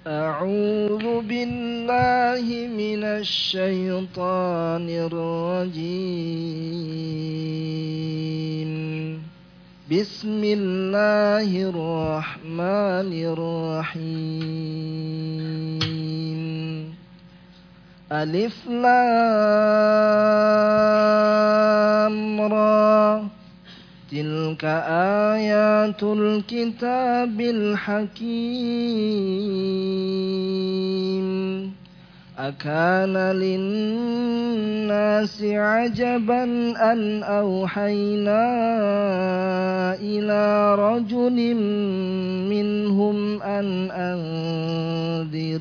أعوذ بالله من الشيطان الرجيم. بسم الله الرحمن الرحيم. ألف لام را تلك آيات الكتاب الحكيم. أكان للناس عجبا أن أوحينا إلى رجل منهم أن أنذر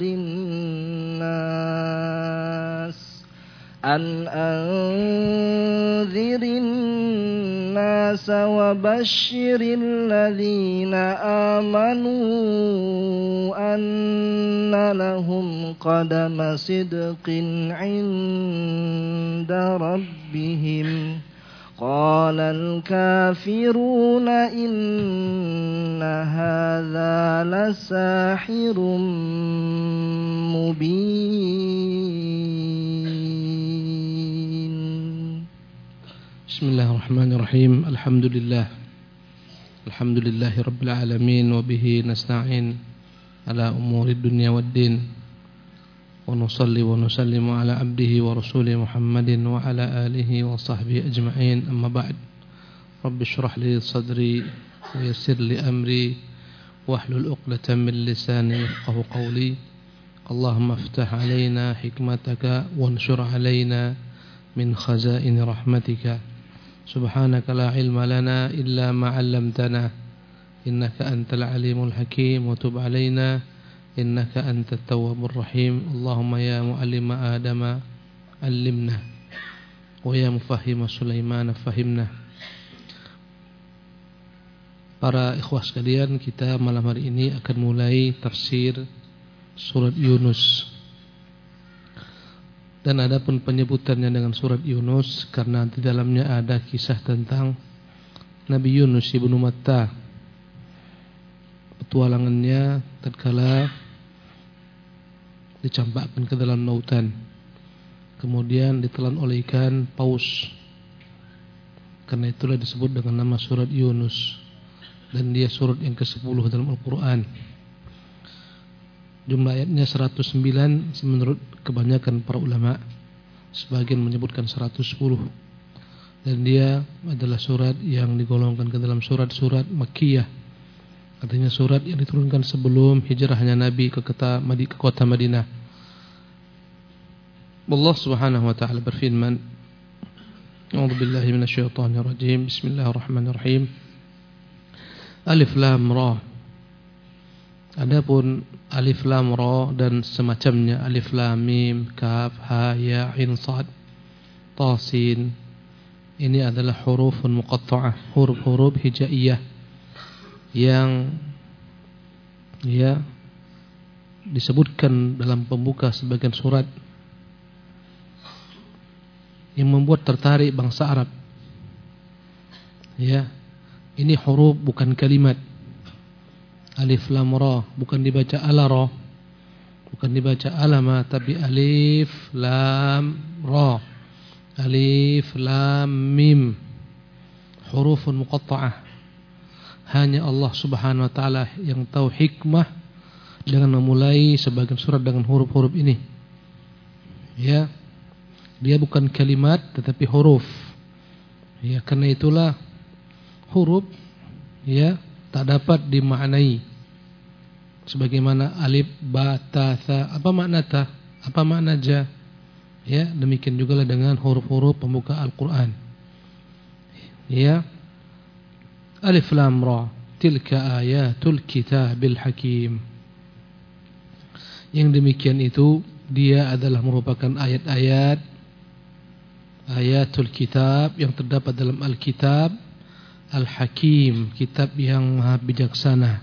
الناس وبشر الذين آمنوا أن لهم قدم صدق عند ربهم. قال الكافرون إن هذا لساحر مبين. بسم الله الرحمن الرحيم. الحمد لله رب العالمين، وبه نستعين على أمور الدنيا والدين، ونصلي ونسلم على عبده ورسوله محمد وعلى آله وصحبه أجمعين. أما بعد، رب اشرح لي صدري ويسر لي أمري واحلل عقدة من لساني يفقهوا قولي. اللهم افتح علينا حكمتك وانشر علينا من خزائن رحمتك. سبحانك لا علم لنا إلا ما علمتنا إنك أنت العليم الحكيم، وتب علينا إنك أنت التواب الرحيم. اللهم يا معلم آدم علمنا، ويا مفهم Sulaiman fahimna. Para ikhwah sekalian, kita malam hari ini akan mulai tafsir surat Yunus. Dan ada pun penyebutannya dengan surat Yunus karena di dalamnya ada kisah tentang Nabi Yunus ibnu Matta, petualangannya tatkala dicampakkan ke dalam lautan, kemudian ditelan oleh ikan paus. Karena itulah disebut dengan nama surat Yunus, dan dia surat yang ke-10 dalam Al-Quran. Jumlah ayatnya 109 menurut kebanyakan para ulama, sebagian menyebutkan 110. Dan dia adalah surat yang digolongkan ke dalam surat-surat Makkiyah. Artinya surat yang diturunkan sebelum hijrahnya Nabi ke kota Madinah. Allah Subhanahu wa taala berfirman, A'udzu billahi minasyaitonir rajim. Bismillahirrahmanirrahim. Alif lam ra. Adapun alif lam ra dan semacamnya, alif lam mim, kaf, ha, ya, ain, sad, ta, sin, ini adalah hurufun muqatta'ah, huruf-huruf hijaiyah yang disebutkan dalam pembuka sebagian surat, yang membuat tertarik bangsa Arab. Ini huruf bukan kalimat. Alif lam ra bukan dibaca ala-ra, bukan dibaca alama, tapi alif lam ra, alif lam mim, hurufun muqatta'ah. Hanya Allah Subhanahu wa taala yang tahu hikmah dengan memulai sebagian surat dengan huruf-huruf ini. Dia bukan kalimat tetapi huruf. Karena itulah huruf tak dapat dimaknai sebagaimana alif, ba, ta, tha. Apa makna ta? Apa makna ja? Demikian juga lah dengan huruf-huruf pembuka Al-Quran. Alif lam ra tilka ayatul kitabil hakim. Yang demikian itu dia adalah merupakan ayat-ayat ayatul kitab yang terdapat dalam Al-Kitab Al-Hakim, kitab yang maha bijaksana,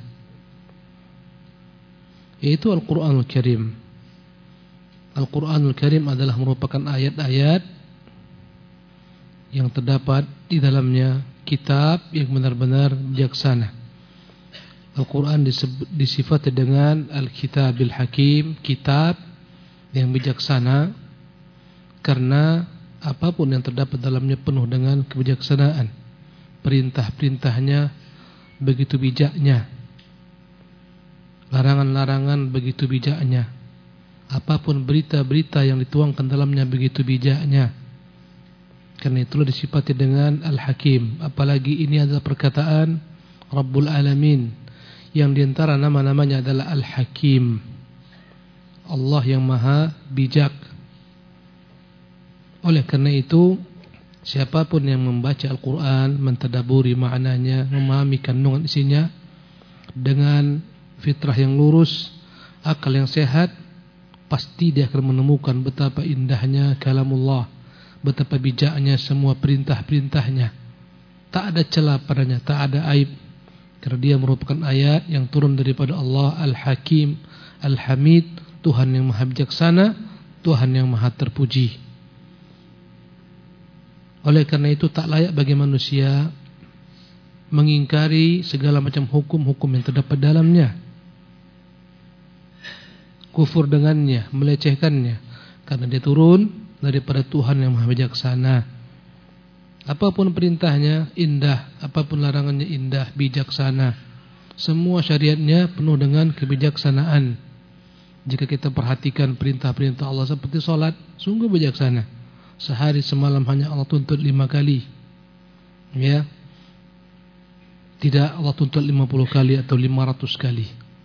yaitu Al-Quranul Karim. Al-Quranul Karim adalah merupakan ayat-ayat yang terdapat di dalamnya kitab yang benar-benar bijaksana. Al-Quran disifati dengan Al-Kitabil Hakim, kitab yang bijaksana, karena apapun yang terdapat dalamnya penuh dengan kebijaksanaan. Perintah-perintahnya begitu bijaknya, larangan-larangan begitu bijaknya, apapun berita-berita yang dituangkan dalamnya begitu bijaknya. Karena itulah disifati dengan Al-Hakim. Apalagi ini adalah perkataan Rabbul Alamin, yang diantara nama-namanya adalah Al-Hakim, Allah yang maha bijak. Oleh karena itu, siapapun yang membaca Al-Quran, mentadaburi maknanya, memahami kandungan isinya dengan fitrah yang lurus, akal yang sehat, pasti dia akan menemukan betapa indahnya kalamullah, betapa bijaknya semua perintah-perintahnya. Tak ada celah padanya, tak ada aib, karena dia merupakan ayat yang turun daripada Allah Al-Hakim, Al-Hamid, Tuhan yang maha bijaksana, Tuhan yang maha terpuji. Oleh karena itu tak layak bagi manusia mengingkari segala macam hukum-hukum yang terdapat dalamnya, kufur dengannya, melecehkannya, karena dia turun daripada Tuhan yang maha bijaksana. Apapun perintahnya indah, apapun larangannya indah, bijaksana. Semua syariatnya penuh dengan kebijaksanaan. Jika kita perhatikan perintah-perintah Allah seperti sholat, sungguh bijaksana. Sehari semalam hanya Allah tuntut 5 kali, ya. Tidak Allah tuntut 50 kali atau 500 kali.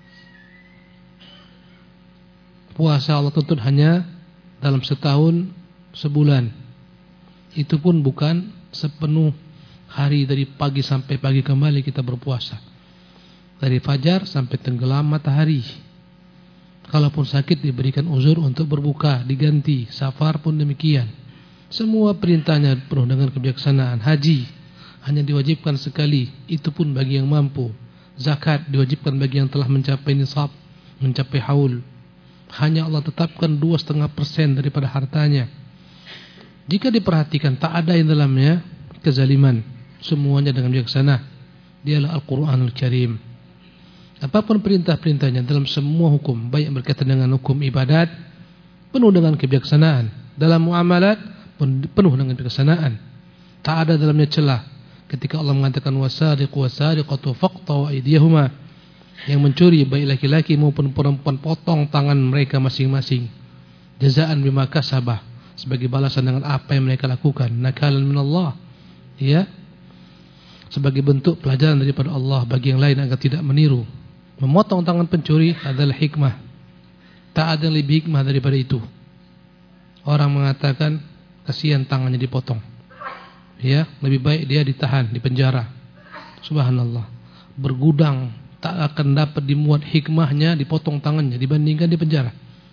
Puasa Allah tuntut hanya dalam setahun, sebulan. Itu pun bukan sepenuh hari, dari pagi sampai pagi kembali kita berpuasa, dari fajar sampai tenggelam matahari. Kalaupun sakit diberikan uzur untuk berbuka, diganti. Safar pun demikian. Semua perintahnya penuh dengan kebijaksanaan. Haji hanya diwajibkan sekali, itu pun bagi yang mampu. Zakat diwajibkan bagi yang telah mencapai nisab, mencapai haul. Hanya Allah tetapkan 2,5% daripada hartanya. Jika diperhatikan tak ada yang dalamnya kezaliman, semuanya dengan bijaksana. Dialah Al-Quranul Karim. Apapun perintah-perintahnya dalam semua hukum, baik berkaitan dengan hukum ibadat, penuh dengan kebijaksanaan. Dalam muamalat, penuh dengan kebijaksanaan. Tak ada dalamnya celah. Ketika Allah mengatakan wasariqu wasariqatu faqtaw aydiyahuma, yang mencuri baik laki-laki maupun perempuan, potong tangan mereka masing-masing. Jazaan bima kasabah, sebagai balasan dengan apa yang mereka lakukan. Nakalan minallah, ya, sebagai bentuk pelajaran daripada Allah bagi yang lain agar tidak meniru. Memotong tangan pencuri adalah hikmah. Tak ada yang lebih hikmah daripada itu. Orang mengatakan kasihan tangannya dipotong, ya, lebih baik dia ditahan di penjara. Subhanallah, bergudang tak akan dapat dimuat hikmahnya dipotong tangannya dibandingkan di penjara.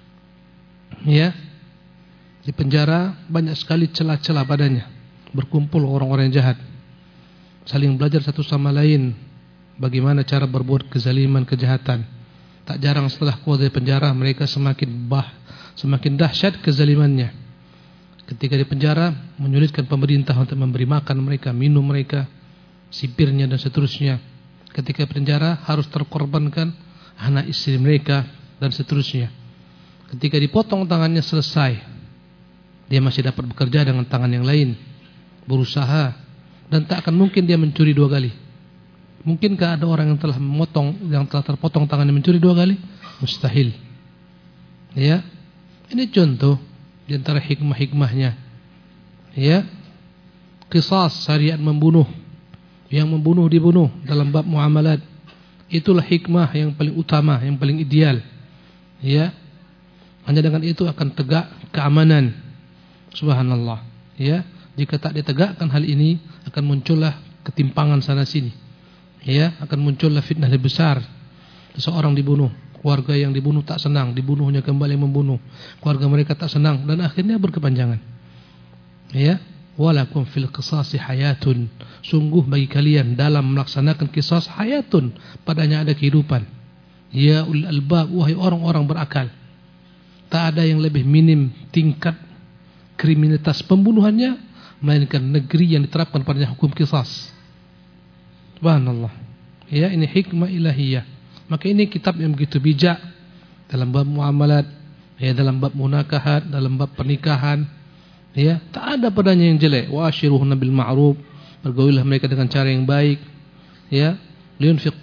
Ya, di penjara banyak sekali celah-celah padanya. Berkumpul orang-orang yang jahat, saling belajar satu sama lain bagaimana cara berbuat kezaliman, kejahatan. Tak jarang setelah keluar dari penjara mereka semakin dahsyat kezalimannya. Ketika di penjara menyulitkan pemerintah untuk memberi makan mereka, minum mereka, sipirnya dan seterusnya. Ketika penjara harus terkorbankan anak istri mereka dan seterusnya. Ketika dipotong tangannya selesai, dia masih dapat bekerja dengan tangan yang lain, berusaha, dan tak akan mungkin dia mencuri 2 kali. Mungkinkah ada orang yang telah terpotong tangannya mencuri 2 kali? Mustahil. Ya, ini contoh di antara hikmah-hikmahnya. Ya, qisas, syariat membunuh, yang membunuh dibunuh dalam bab muamalat. Itulah hikmah yang paling utama, yang paling ideal. Ya, hanya dengan itu akan tegak keamanan. Subhanallah. Ya, jika tak ditegakkan hal ini, akan muncullah ketimpangan sana sini. Ya, akan muncullah fitnah lebih besar. Seseorang dibunuh, keluarga yang dibunuh tak senang, dibunuhnya kembali membunuh, keluarga mereka tak senang, dan akhirnya berkepanjangan. Ya, walakum fil qisasi hayatun, sungguh bagi kalian dalam melaksanakan qisas hayatun, padanya ada kehidupan. Ya ulil albab, wahai orang-orang berakal. Tak ada yang lebih minim tingkat kriminalitas pembunuhannya melainkan negeri yang diterapkan padanya hukum qisas. Subhanallah. Ya, ini hikmah ilahiyah. Maka ini kitab yang begitu bijak dalam bab muamalat, ya, dalam bab munakahat, dalam bab pernikahan. Ya, tak ada padanya yang jelek. Wa ashiruhunna bil ma'ruf, bergaulilah mereka dengan cara yang baik. Ya, liyunfiq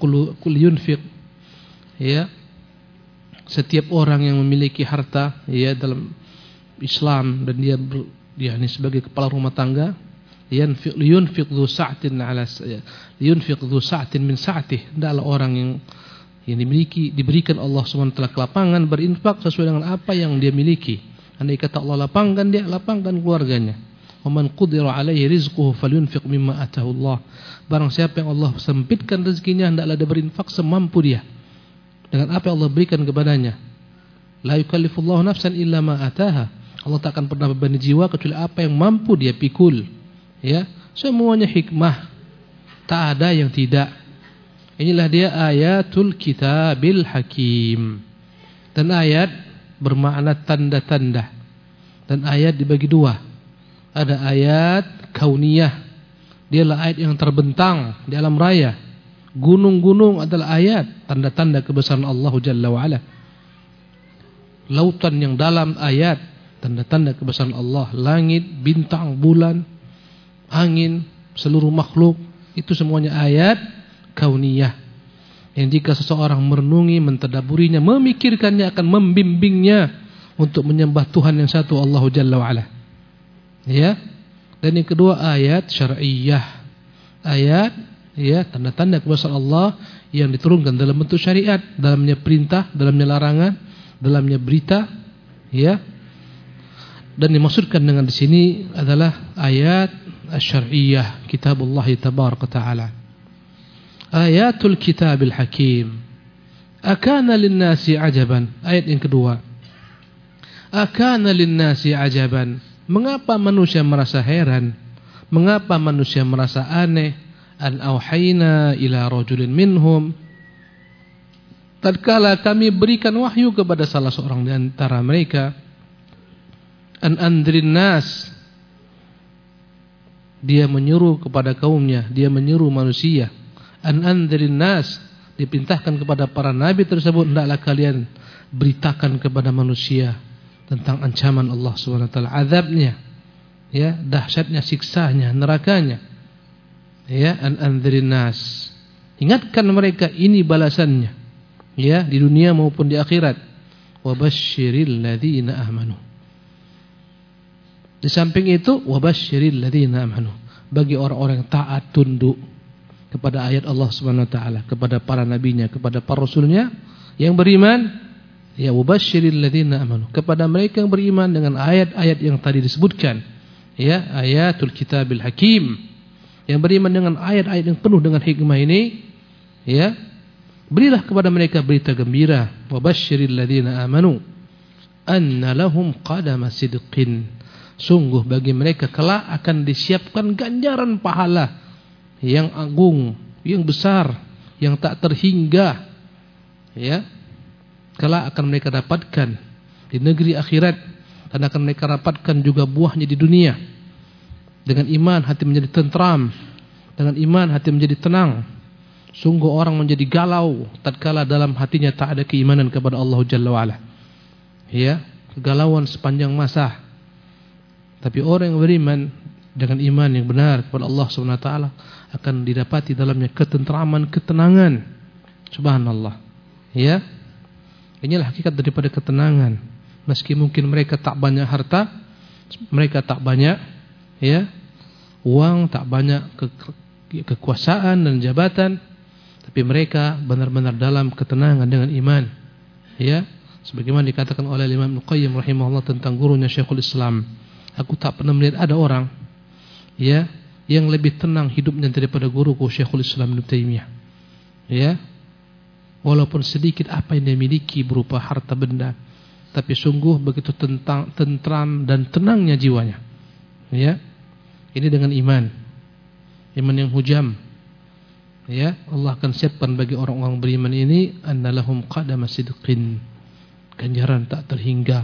ya, setiap orang yang memiliki harta, ya, dalam Islam dan dia ini sebagai kepala rumah tangga, liyunfiq dzu sa'tin min sa'tih. Adalah orang yang diberikan Allah SWT kelapangan berinfak sesuai dengan apa yang dia miliki. Andai kata Allah lapangkan, dia lapangkan keluarganya. Wa man qudira alaihi rizquhu falyunfiq mimma atahu Allah. Barang siapa yang Allah sempitkan rezekinya, hendaklah dia berinfak semampu dia dengan apa yang Allah berikan kepadanya. La yukallifullahu nafsan illa ma ataha. Allah tak akan pernah membebani jiwa kecuali apa yang mampu dia pikul. Ya, semuanya hikmah. Tak ada yang tidak. Inilah dia ayatul kitabil hakim. Dan ayat bermakna tanda-tanda. Dan ayat dibagi dua. Ada ayat kauniyah. Dialah ayat yang terbentang di alam raya. Gunung-gunung adalah ayat, tanda-tanda kebesaran Allah Jalla wa'ala. Lautan yang dalam ayat, tanda-tanda kebesaran Allah. Langit, bintang, bulan, angin, seluruh makhluk, itu semuanya ayat kauniyah. Yang jika seseorang merenungi, mentadaburinya, memikirkannya, akan membimbingnya untuk menyembah Tuhan yang satu, Allah Jalla wa'ala. Ya. Dan yang kedua ayat syar'iyyah. Ayat, ya, tanda-tanda kebesaran Allah yang diturunkan dalam bentuk syariat, dalamnya perintah, dalamnya larangan, dalamnya berita, ya. Dan dimaksudkan dengan di sini adalah ayat asy-syar'iyyah, kitabullah tabaraka taala. Ayatul kitabil hakim. Akana lin-nasi ajaban. Ayat yang kedua. Akana lin-nasi ajaban. Mengapa manusia merasa heran? Mengapa manusia merasa aneh? An auhayna ila rajulin minhum. Tatkala kami berikan wahyu kepada salah seorang di antara mereka, an andrin nas. Dia menyuruh kepada kaumnya, dia menyuruh manusia. An andrin nas, diperintahkan kepada para nabi tersebut, hendaklah kalian beritakan kepada manusia tentang ancaman Allah SWT, azabnya, ya, dahsyatnya siksanya, nerakanya. Ya, an andrin nas. Ingatkan mereka, ini balasannya, ya, di dunia maupun di akhirat. Wa basyiril ladzina amanu. Di samping itu, wa basyiril ladzina amanu, bagi orang-orang yang taat tunduk kepada ayat Allah Subhanahu wa taala, kepada para nabinya, kepada para rasulnya yang beriman. Ya, wabasyiril ladzina amanu, kepada mereka yang beriman dengan ayat-ayat yang tadi disebutkan. Ya, ayatul kitabil hakim, yang beriman dengan ayat-ayat yang penuh dengan hikmah ini, ya, berilah kepada mereka berita gembira. Wabasyiril ladzina amanu anna lahum qadama sidqin. Sungguh bagi mereka kelak akan disiapkan ganjaran pahala yang agung, yang besar, yang tak terhingga. Ya, kelak akan mereka dapatkan di negeri akhirat, dan akan mereka dapatkan juga buahnya di dunia. Dengan iman hati menjadi tentram, dengan iman hati menjadi tenang. Sungguh orang menjadi galau tatkala dalam hatinya tak ada keimanan kepada Allah Jalla wa'ala. Ya, kegalauan sepanjang masa. Tapi orang yang beriman dengan iman yang benar kepada Allah SWT akan didapati dalamnya ketentraman, ketenangan. Subhanallah. Ya, inilah hakikat daripada ketenangan. Meski mungkin mereka tak banyak harta, mereka tak banyak, ya, uang, tak banyak kekuasaan dan jabatan, tapi mereka benar-benar dalam ketenangan dengan iman. Ya, sebagaimana dikatakan oleh Imam Ibnu Qayyim rahimahullah tentang gurunya Syekhul Islam, aku tak pernah melihat ada orang, ya, yang lebih tenang hidupnya daripada guruku Syekhul Islam Ibnu Taimiyah. Ya, walaupun sedikit apa yang dia miliki berupa harta benda, tapi sungguh begitu tentram dan tenangnya jiwanya. Ya, ini dengan iman yang hujam. Ya, Allah akan siapkan bagi orang-orang beriman ini annalahum qadama sidqin, ganjaran tak terhingga,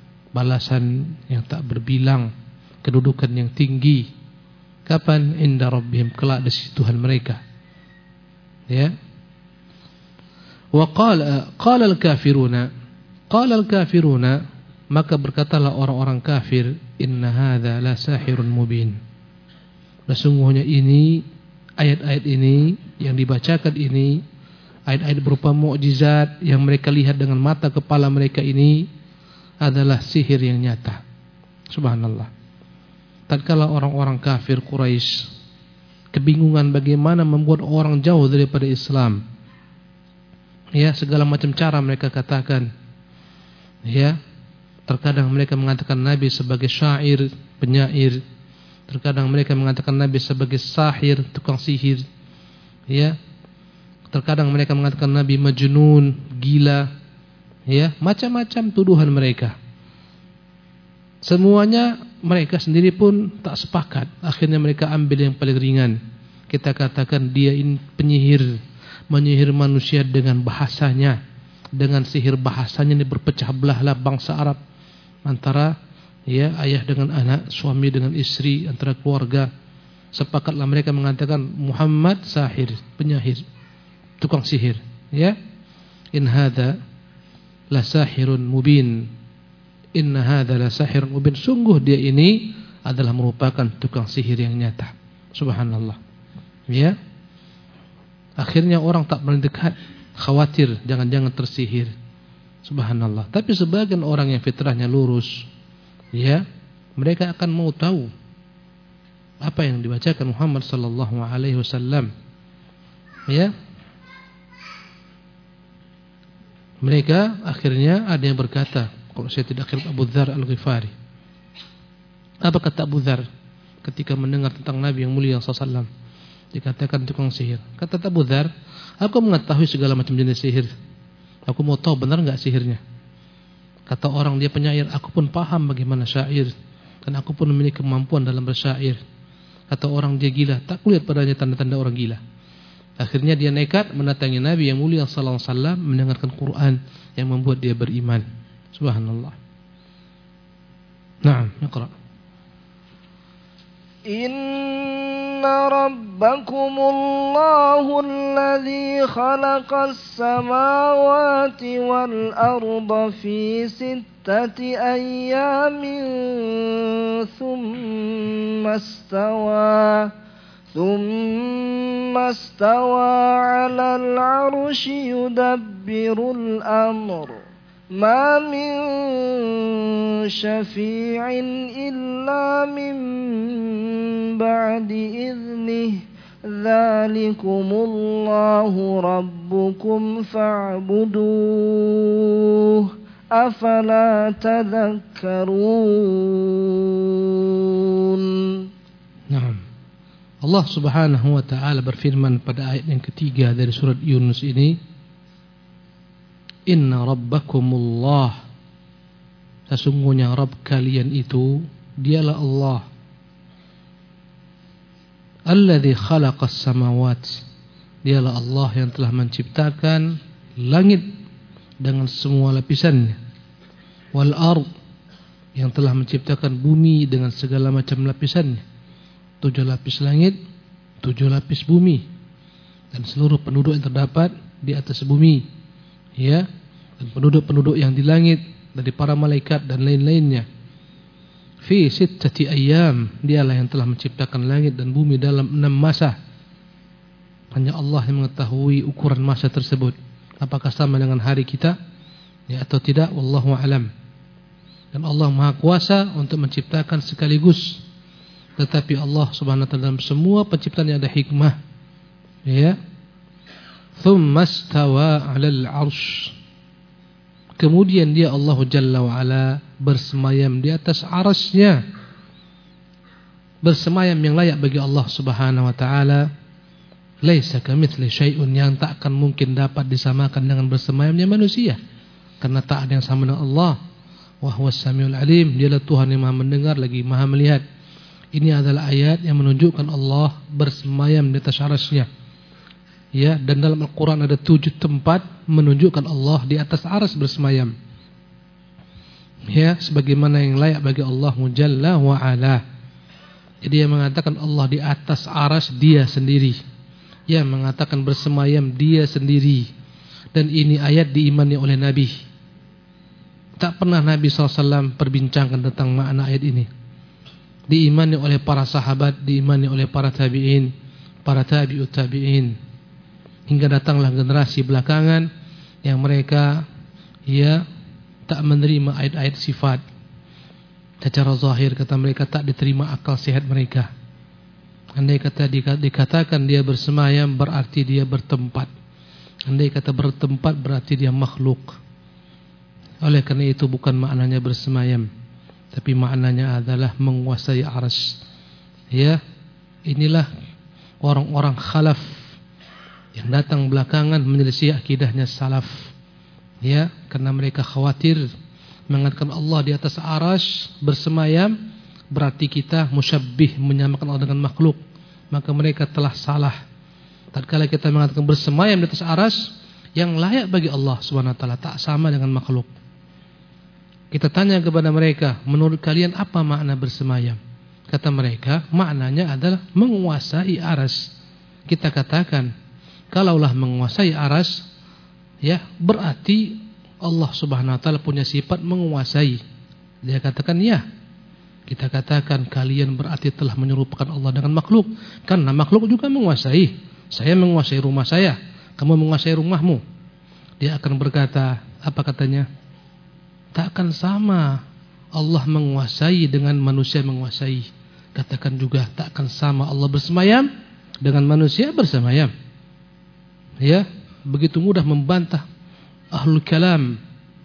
balasan yang tak berbilang, kedudukan yang tinggi. Kapan? Inda rabbihim, kelak di sisi Tuhan mereka. Ya, Wa qala al-kafiruna, maka berkatalah orang-orang kafir, inna hadza la sahirun mubin. Sesungguhnya ini, ayat-ayat ini yang dibacakan ini, ayat-ayat berupa mukjizat yang mereka lihat dengan mata kepala mereka ini adalah sihir yang nyata. Subhanallah. Tatkala orang-orang kafir Quraisy kebingungan bagaimana membuat orang jauh daripada Islam, ya, segala macam cara mereka katakan, ya, terkadang mereka mengatakan Nabi sebagai syair, penyair, terkadang mereka mengatakan Nabi sebagai sahir, tukang sihir, ya, terkadang mereka mengatakan Nabi majnun, gila, ya, macam-macam tuduhan mereka. Semuanya mereka sendiri pun tak sepakat. Akhirnya mereka ambil yang paling ringan. Kita katakan dia ini penyihir, menyihir manusia dengan bahasanya, dengan sihir bahasanya ini berpecah belahlah bangsa Arab, antara, ya, ayah dengan anak, suami dengan istri, antara keluarga. Sepakatlah mereka mengatakan Muhammad sahir, penyihir, tukang sihir, ya. In hadza la sahirun mubin. Inna hadza la sahirun mubin. Sungguh dia ini adalah merupakan tukang sihir yang nyata. Subhanallah. Ya. Akhirnya orang tak mendekat, khawatir jangan-jangan tersihir. Subhanallah. Tapi sebagian orang yang fitrahnya lurus, ya, mereka akan mau tahu apa yang dibacakan Muhammad sallallahu alaihi wasallam. Ya. Mereka akhirnya ada yang berkata, kalau saya tidak kira Abu Dzar Al-Ghifari. Apa kata Abu Dzar ketika mendengar tentang Nabi yang mulia sallallahu alaihi wasallam dikatakan tukang sihir? Kata Abu Dzar, aku mengetahui segala macam jenis sihir. Aku mau tahu benar enggak sihirnya. Kata orang dia penyair, aku pun paham bagaimana syair dan aku pun memiliki kemampuan dalam bersyair. Kata orang dia gila, tak kulihat padanya tanda-tanda orang gila. Akhirnya dia nekat mendatangi Nabi yang mulia sallallahu alaihi wasallam, mendengarkan Quran yang membuat dia beriman. Subhanallah. Naam, iqra. Inna rabbakumullahu alladhi khalaqas samawati wal arda fi sittati ayyamin thumma istawa 'alal 'arsyi yudabbirul amr. ما من شفيع إلا من بعد إذنه ذلكم الله ربكم فاعبدوه أفلا تذكرون. Naam. Allah Subhanahu wa taala berfirman pada ayat yang ketiga dari surat Yunus ini, Inna rabbakumullah, sesungguhnya Rabb kalian itu dialah Allah, alladzi khalaqas samawat, dialah Allah yang telah menciptakan langit dengan semua lapisannya, wal ard, yang telah menciptakan bumi dengan segala macam lapisannya, 7 lapis langit, 7 lapis bumi, dan seluruh penduduk yang terdapat di atas bumi, ya, dan penduduk-penduduk yang di langit dari para malaikat dan lain-lainnya. Fi sittati ayyam, dialah yang telah menciptakan langit dan bumi dalam 6 masa. Hanya Allah yang mengetahui ukuran masa tersebut, apakah sama dengan hari kita, ya, atau tidak, wallahu alam. Dan Allah Maha Kuasa untuk menciptakan sekaligus. Tetapi Allah Subhanahu wa taala dalam semua penciptaannya ada hikmah, ya. Thumma istawa 'alal 'arsy, kemudian dia Allah Jalla wa Ala bersemayam di atas arasnya, bersemayam yang layak bagi Allah Subhanahu wa taala. Laisa kamitsli syai'un, yang tak akan mungkin dapat disamakan dengan bersemayamnya manusia, karena tak ada yang sama dengan Allah. Wa huwas samiul alim, dialah Tuhan yang Maha mendengar lagi Maha melihat. Ini adalah ayat yang menunjukkan Allah bersemayam di atas arasnya. Ya, dan dalam Al-Quran ada 7 tempat menunjukkan Allah di atas aras bersemayam. Ya, sebagaimana yang layak bagi Allah Jalla wa Ala. Jadi yang mengatakan Allah di atas aras dia sendiri, yang mengatakan bersemayam dia sendiri. Dan ini ayat diimani oleh Nabi. Tak pernah Nabi SAW perbincangkan tentang makna ayat ini. Diimani oleh para sahabat, diimani oleh para tabi'in, para tabi'ut tabi'in. Hingga datanglah generasi belakangan yang mereka tak menerima ayat-ayat sifat. Secara zahir kata mereka tak diterima akal sehat mereka. Andai kata dikatakan dia bersemayam berarti dia bertempat. Andai kata bertempat berarti dia makhluk. Oleh karena itu bukan maknanya bersemayam, tapi maknanya adalah menguasai arsy. Inilah orang-orang khalaf yang datang belakangan menyelisih akidahnya salaf. Karena mereka khawatir mengatakan Allah di atas arsy bersemayam berarti kita musyabbih, menyamakan Allah dengan makhluk. Maka mereka telah salah. Tatkala kita mengatakan bersemayam di atas arsy, yang layak bagi Allah Subhanahu wa taala tak sama dengan makhluk. Kita tanya kepada mereka, menurut kalian apa makna bersemayam? Kata mereka, maknanya adalah menguasai arsy. Kita katakan, kalaulah menguasai arsy, berarti Allah Subhanahu wa taala punya sifat menguasai. Dia katakan ya. Kita katakan kalian berarti telah menyerupakan Allah dengan makhluk. Karena makhluk juga menguasai. Saya menguasai rumah saya, kamu menguasai rumahmu. Dia akan berkata, apa katanya? Tak akan sama Allah menguasai dengan manusia menguasai. Katakan juga tak akan sama Allah bersemayam dengan manusia bersemayam. Begitu mudah membantah ahlul kalam.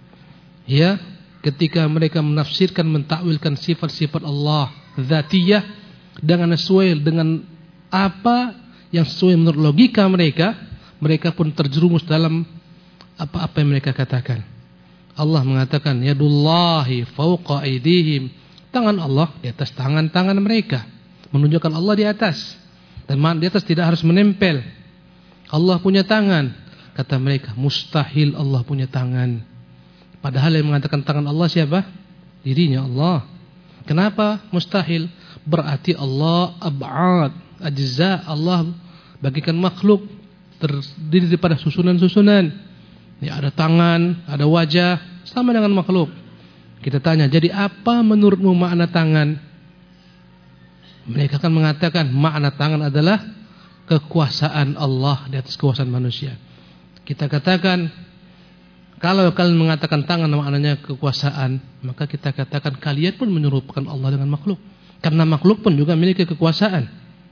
Ketika mereka menafsirkan, mentakwilkan sifat-sifat Allah dzatiyah dengan sesuai dengan apa yang sesuai menurut logika mereka, mereka pun terjerumus dalam apa-apa yang mereka katakan. Allah mengatakan yadullahi fauqa aydihim, tangan Allah di atas tangan-tangan mereka, menunjukkan Allah di atas. Dan di atas tidak harus menempel. Allah punya tangan, kata mereka mustahil Allah punya tangan. Padahal yang mengatakan tangan Allah siapa? Dirinya Allah. Kenapa mustahil? Berarti Allah ab'ad, ajza, Allah bagikan makhluk terdiri daripada susunan-susunan. Ada tangan, ada wajah, sama dengan makhluk. Kita tanya, jadi apa menurutmu makna tangan? Mereka akan mengatakan makna tangan adalah kekuasaan Allah di atas kekuasaan manusia. Kita katakan, kalau kalian mengatakan tangan maknanya kekuasaan, maka kita katakan kalian pun menyerupakan Allah dengan makhluk. Karena makhluk pun juga memiliki kekuasaan.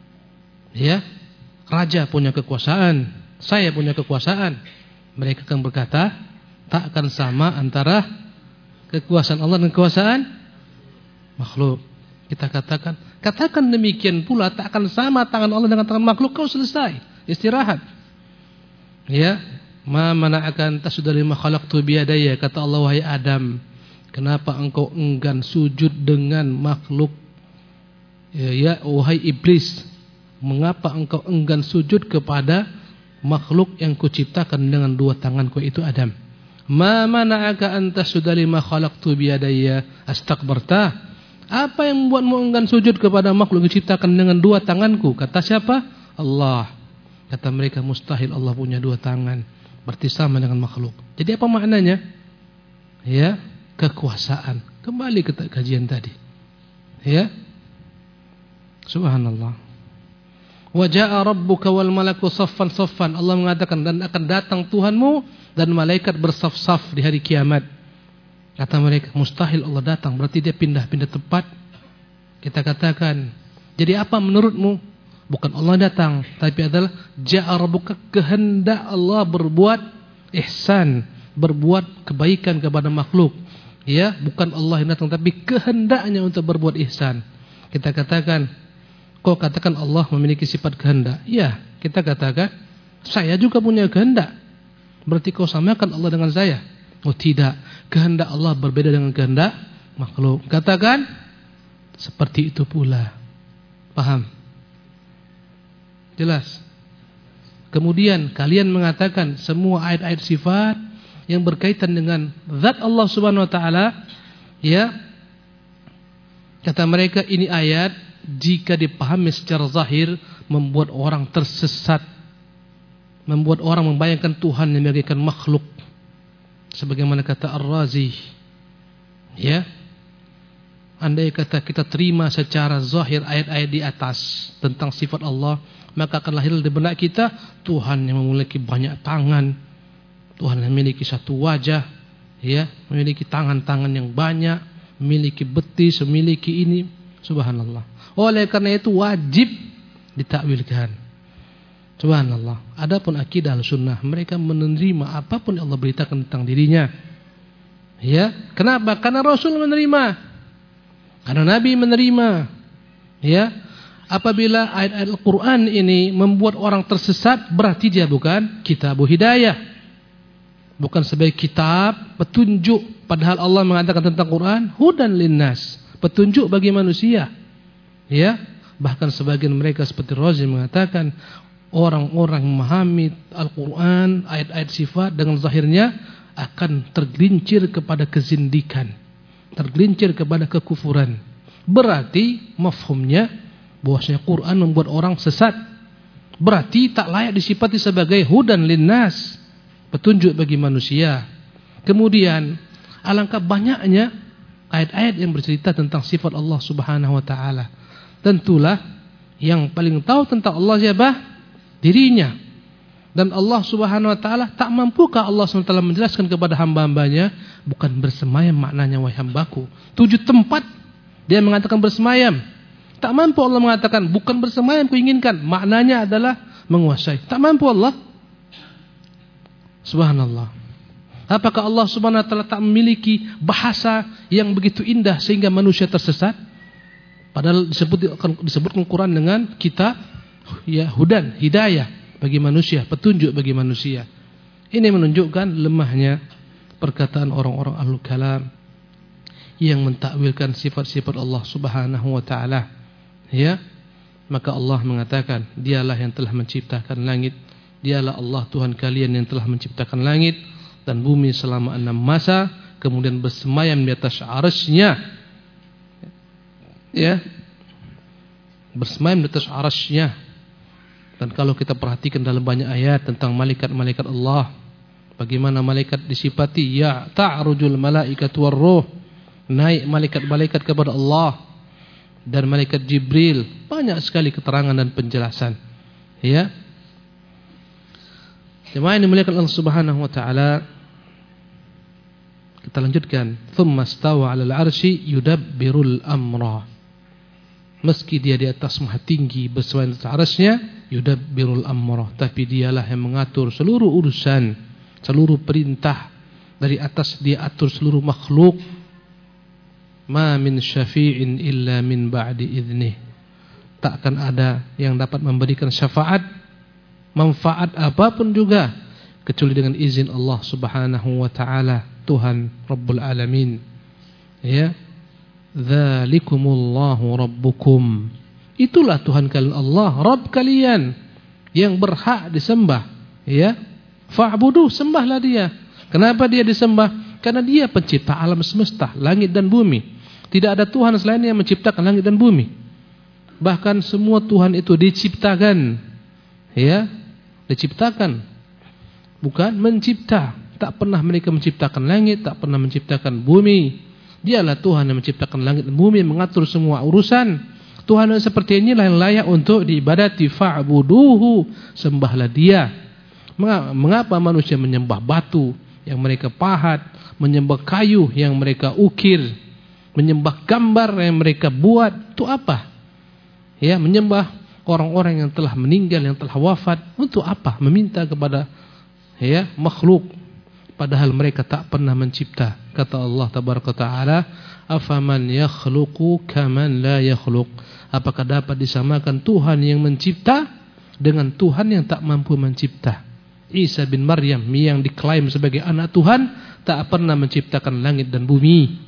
Raja punya kekuasaan, saya punya kekuasaan. Mereka akan berkata, tak akan sama antara kekuasaan Allah dan kekuasaan makhluk. Kita katakan demikian pula, tak akan sama tangan Allah dengan tangan makhluk. Kau selesai, istirahat. Ma mana'akan tasjuda lima khalaqtu biyadaya, kata Allah, wahai Adam, kenapa engkau enggan sujud dengan makhluk? Wahai iblis, mengapa engkau enggan sujud kepada makhluk yang kuciptakan dengan dua tanganku, itu Adam? Ma mana'aka an tasjuda lima khalaqtu biyadaya astakbarta? Apa yang membuatmu enggan sujud kepada makhluk yang diciptakan dengan dua tanganku? Kata siapa? Allah. Kata mereka mustahil Allah punya dua tangan, berarti sama dengan makhluk. Jadi apa maknanya? Kekuasaan. Kembali ke kajian tadi. Subhanallah. Wa jaa rabbuka wal malaku saffan saffan. Allah mengatakan, dan akan datang Tuhanmu dan malaikat bersaf-saf di hari kiamat. Kata mereka mustahil Allah datang, berarti dia pindah-pindah tempat. Kita katakan, jadi apa menurutmu? Bukan Allah datang, tapi adalah jaa rabbuka, kehendak Allah berbuat ihsan, berbuat kebaikan kepada makhluk. Bukan Allah yang datang, tapi kehendaknya untuk berbuat ihsan. Kita katakan, kau katakan Allah memiliki sifat kehendak. Ya, kita katakan saya juga punya kehendak. Berarti kau samakan Allah dengan saya? Oh tidak, kehendak Allah berbeda dengan kehendak makhluk. Katakan seperti itu pula. Paham? Jelas? Kemudian kalian mengatakan semua ayat-ayat sifat yang berkaitan dengan zat Allah Subhanahu wa taala, kata mereka ini ayat jika dipahami secara zahir membuat orang tersesat. membuat orang membayangkan Tuhan yang bagaikan makhluk. Sebagaimana kata Ar-Razi, ya, andai kata kita terima secara zahir ayat-ayat di atas tentang sifat Allah, maka akan lahir di benak kita Tuhan yang memiliki banyak tangan, Tuhan yang memiliki satu wajah, ya, memiliki tangan-tangan yang banyak, memiliki betis, memiliki ini, subhanallah. Oleh karena itu wajib ditakwilkan. Subhanallah. Adapun akidah Ahlussunnah, mereka menerima apapun yang Allah beritakan tentang dirinya. Ya, kenapa? Karena Rasul menerima. Karena Nabi menerima. Ya. Apabila ayat-ayat Al-Qur'an ini membuat orang tersesat, berarti dia bukan kitabul hidayah. Bukan sebagai kitab petunjuk, padahal Allah mengatakan tentang Quran hudan linnas, petunjuk bagi manusia. Ya, bahkan sebagian mereka seperti Razi mengatakan orang-orang memahami Al-Quran, ayat-ayat sifat dengan zahirnya akan tergelincir kepada kezindikan, tergelincir kepada kekufuran. Berarti mafhumnya bahwasanya Quran membuat orang sesat, berarti tak layak disifati sebagai hudan linnas, petunjuk bagi manusia. Kemudian alangkah banyaknya ayat-ayat yang bercerita tentang sifat Allah Subhanahu wa taala. Tentulah yang paling tahu tentang Allah siapa? Dirinya. Dan Allah Subhanahu wa taala, tak mampukah Allah SWT menjelaskan kepada hamba-hambanya, bukan bersemayam maknanya wahai hambaku. 7 tempat dia mengatakan bersemayam. Tak mampu Allah mengatakan bukan bersemayam kuinginkan, maknanya adalah menguasai. Tak mampu Allah. Subhanallah. Apakah Allah Subhanahu wa taala tak memiliki bahasa yang begitu indah sehingga manusia tersesat? Padahal disebutkan Quran dengan kitab, ya, hudan, hidayah bagi manusia, petunjuk bagi manusia. Ini menunjukkan lemahnya perkataan orang-orang ahlul kalam yang mentakwilkan sifat-sifat Allah Subhanahu wa taala. Ya, maka Allah mengatakan, dialah yang telah menciptakan langit, dialah Allah Tuhan kalian yang telah menciptakan langit dan bumi selama 6 masa, kemudian bersemayam di atas arasy-Nya. Ya, bersemayam di atas arasy-Nya. Dan kalau kita perhatikan dalam banyak ayat tentang malaikat-malaikat Allah, bagaimana malaikat disifati, ya ta'rujul malaikatu war-ruh, naik malaikat-malaikat kepada Allah dan malaikat Jibril, banyak sekali keterangan dan penjelasan. Ya, jemaah yang dimuliakan Allah Subhanahu wa taala, kita lanjutkan. Tsumma stawa 'alal 'arsy yudabbirul amra. Meski dia di atas maha tinggi bersemayam di atas arasy-Nya, yudabbirul amra, tapi dialah yang mengatur seluruh urusan, seluruh perintah. Dari atas dia atur seluruh makhluk. Ma min syafi'in illa min ba'di idnih. Takkan ada yang dapat memberikan syafaat, manfaat apapun juga, kecuali dengan izin Allah Subhanahu wa taala, Tuhan Rabbul Alamin. Ya, dzalikumullahu rabbukum, itulah Tuhan kalian, Allah Rabb kalian yang berhak disembah. Ya, fa'budu, sembahlah dia. Kenapa dia disembah? Karena dia pencipta alam semesta, langit dan bumi. Tidak ada Tuhan selain yang menciptakan langit dan bumi. Bahkan semua Tuhan itu diciptakan. Ya, diciptakan, bukan mencipta. Tak pernah mereka menciptakan langit, tak pernah menciptakan bumi. Dialah Tuhan yang menciptakan langit dan bumi, mengatur semua urusan. Tuhan yang seperti inilah yang layak untuk diibadati. Fa'buduhu, sembahlah dia. Mengapa manusia menyembah batu yang mereka pahat, menyembah kayu yang mereka ukir, menyembah gambar yang mereka buat? Itu apa? Ya, menyembah orang-orang yang telah meninggal, yang telah wafat. Untuk apa? Meminta kepada, ya, makhluk, padahal mereka tak pernah mencipta. Kata Allah tabaraka taala, afaman yakhluqu kaman la yakhluq. Apakah dapat disamakan Tuhan yang mencipta dengan Tuhan yang tak mampu mencipta? Isa bin Maryam yang diklaim sebagai anak Tuhan tak pernah menciptakan langit dan bumi.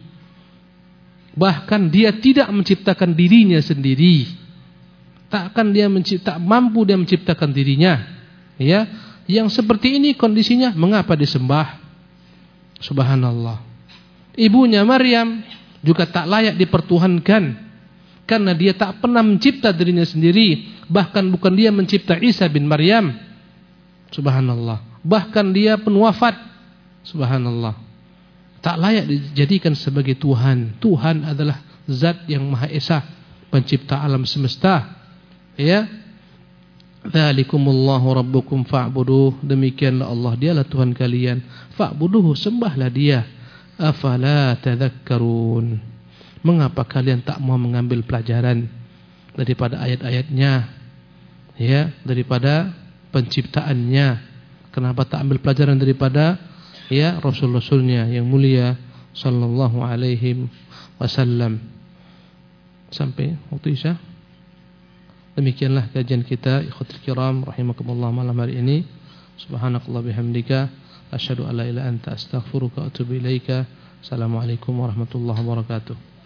Bahkan dia tidak menciptakan dirinya sendiri. Takkan dia tak mampu dia menciptakan dirinya. Ya, yang seperti ini kondisinya, mengapa disembah? Subhanallah. Ibunya Maryam juga tak layak dipertuhankan, karena dia tak pernah mencipta dirinya sendiri. Bahkan bukan dia mencipta Isa bin Maryam. Subhanallah. Bahkan dia pun wafat. Subhanallah. Tak layak dijadikan sebagai Tuhan. Tuhan adalah zat yang Maha Esa, pencipta alam semesta. Ya. Dzalikumullahu rabbukum fa'buduh. Demikianlah Allah, dialah Tuhan kalian. Fa'buduhu, sembahlah dia. Afala tadhakkarun. Mengapa kalian tak mau mengambil pelajaran daripada ayat-ayatnya? Ya, daripada penciptaannya. Kenapa tak ambil pelajaran daripada ya Rasul-Rasulnya yang mulia sallallahu alaihi wasallam. Sampai waktu Isya. Demikianlah kajian kita, ikhwatul kiram rahimakumullah, malam hari ini. Subhanakallah bihamdika asyhadu an la ilaha illa anta astaghfiruka wa atubu ilaika. Assalamualaikum warahmatullahi wabarakatuh.